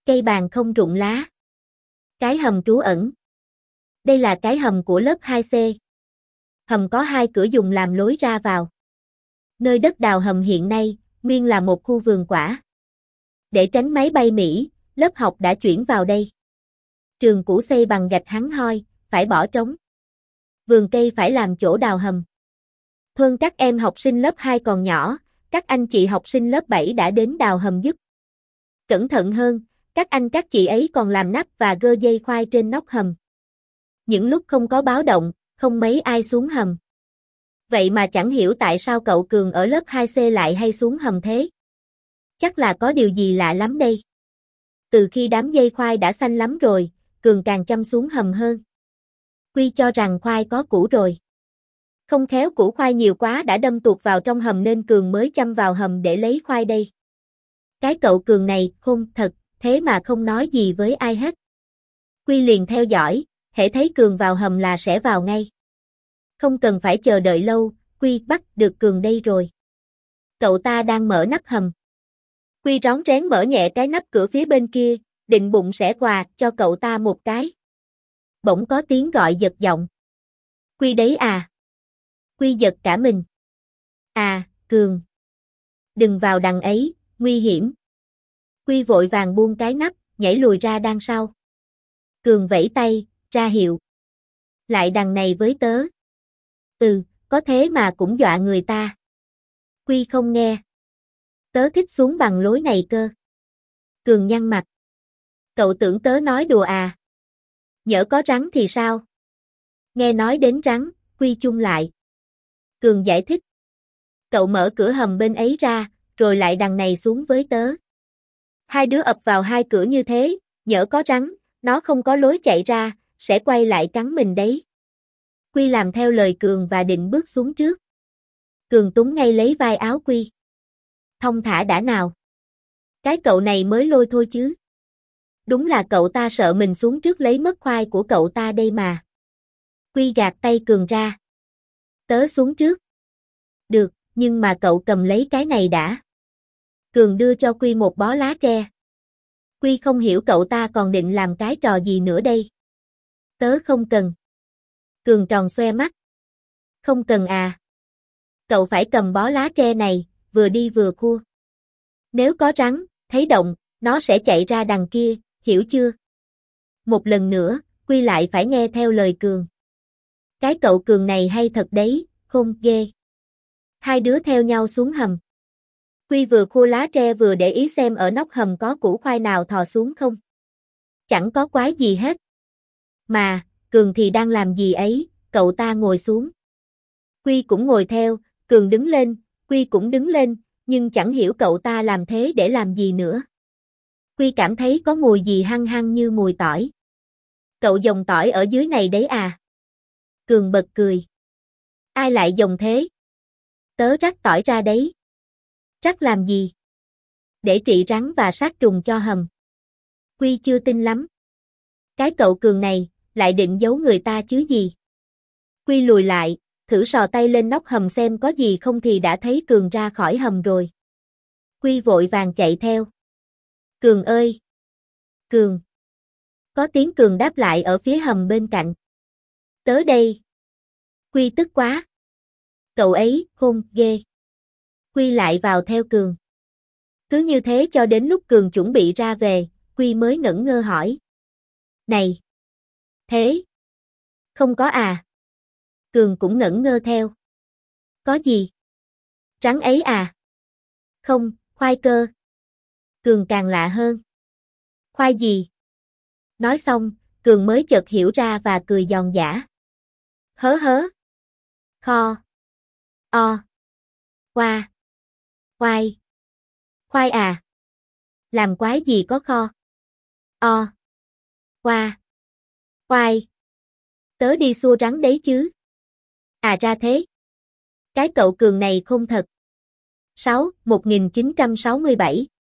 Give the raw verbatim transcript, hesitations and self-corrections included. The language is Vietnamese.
Cây bàn không rụng lá. Cái hầm trú ẩn. Đây là cái hầm của lớp hai C. Hầm có hai cửa dùng làm lối ra vào. Nơi đất đào hầm hiện nay, nguyên là một khu vườn quả. Để tránh máy bay Mỹ, lớp học đã chuyển vào đây. Trường cũ xây bằng gạch hắn hoi, phải bỏ trống. Vườn cây phải làm chỗ đào hầm. Thuần các em học sinh lớp hai còn nhỏ, các anh chị học sinh lớp bảy đã đến đào hầm giúp. Cẩn thận hơn, các anh các chị ấy còn làm nắp và gơ dây khoai trên nóc hầm. Những lúc không có báo động, không mấy ai xuống hầm. Vậy mà chẳng hiểu tại sao cậu Cường ở lớp hai C lại hay xuống hầm thế. Chắc là có điều gì lạ lắm đây. Từ khi đám dây khoai đã xanh lắm rồi, Cường càng chăm xuống hầm hơn. Quy cho rằng khoai có củ rồi. Không khéo củ khoai nhiều quá đã đâm tuột vào trong hầm nên Cường mới chăm vào hầm để lấy khoai đây. Cái cậu Cường này khôn thật, thế mà không nói gì với ai hết. Quy liền theo dõi, hễ thấy Cường vào hầm là sẽ vào ngay. Không cần phải chờ đợi lâu, Quy bắt được Cường đây rồi. Cậu ta đang mở nắp hầm. Quy rón rén mở nhẹ cái nắp cửa phía bên kia, định bụng sẽ quà cho cậu ta một cái. Bỗng có tiếng gọi giật giọng. Quy đấy à? Quy giật cả mình. À, Cường. Đừng vào đằng ấy, nguy hiểm. Quy vội vàng buông cái nắp, nhảy lùi ra đằng sau. Cường vẫy tay, ra hiệu. Lại đằng này với tớ. Ừ, có thế mà cũng dọa người ta. Quy không nghe. Tớ thích xuống bằng lối này cơ. Cường nhăn mặt. Cậu tưởng tớ nói đùa à? Nhỡ có rắn thì sao? Nghe nói đến rắn, Quy chung lại. Cường giải thích. Cậu mở cửa hầm bên ấy ra, rồi lại đằng này xuống với tớ. Hai đứa ập vào hai cửa như thế, nhỡ có rắn, nó không có lối chạy ra, sẽ quay lại cắn mình đấy. Quy làm theo lời Cường và định bước xuống trước. Cường túm ngay lấy vai áo Quy. Thong thả đã nào. Cái cậu này mới lôi thôi chứ. Đúng là cậu ta sợ mình xuống trước lấy mất khoai của cậu ta đây mà. Quy gạt tay Cường ra. Tớ xuống trước. Được, nhưng mà cậu cầm lấy cái này đã. Cường đưa cho Quy một bó lá tre. Quy không hiểu cậu ta còn định làm cái trò gì nữa đây. Tớ không cần. Cường tròn xoe mắt. Không cần à. Cậu phải cầm bó lá tre này, vừa đi vừa khua. Nếu có rắn, thấy động, nó sẽ chạy ra đằng kia, hiểu chưa? Một lần nữa, Quy lại phải nghe theo lời Cường. Cái cậu Cường này hay thật đấy, khôn ghê. Hai đứa theo nhau xuống hầm. Quy vừa khua lá tre vừa để ý xem ở nóc hầm có củ khoai nào thò xuống không. Chẳng có quái gì hết. Mà, Cường thì đang làm gì ấy, cậu ta ngồi xuống. Quy cũng ngồi theo, Cường đứng lên, Quy cũng đứng lên, nhưng chẳng hiểu cậu ta làm thế để làm gì nữa. Quy cảm thấy có mùi gì hăng hăng như mùi tỏi. Cậu dòng tỏi ở dưới này đấy à? Cường bật cười. Ai lại dòng thế? Tớ rắc tỏi ra đấy. Rắc làm gì? Để trị rắn và sát trùng cho hầm. Quy chưa tin lắm. Cái cậu Cường này, lại định giấu người ta chứ gì? Quy lùi lại, thử sò tay lên nóc hầm xem có gì không thì đã thấy Cường ra khỏi hầm rồi. Quy vội vàng chạy theo. Cường ơi! Cường! Có tiếng Cường đáp lại ở phía hầm bên cạnh. Tớ đây! Quy tức quá. Cậu ấy, khôn, ghê. Quy lại vào theo Cường. Cứ như thế cho đến lúc Cường chuẩn bị ra về, Quy mới ngẩn ngơ hỏi. Này! Thế! Không có à? Cường cũng ngẩn ngơ theo. Có gì? Rắn ấy à? Không, khoai cơ. Cường càng lạ hơn. Khoai gì? Nói xong, Cường mới chợt hiểu ra và cười giòn giã. Hớ hớ. Kho. O. Khoa. Khoai. Khoai à? Làm quái gì có kho? O. Khoa. Khoai. Tớ đi xua rắn đấy chứ. À ra thế. Cái cậu Cường này không thật. sáu. một nghìn chín trăm sáu mươi bảy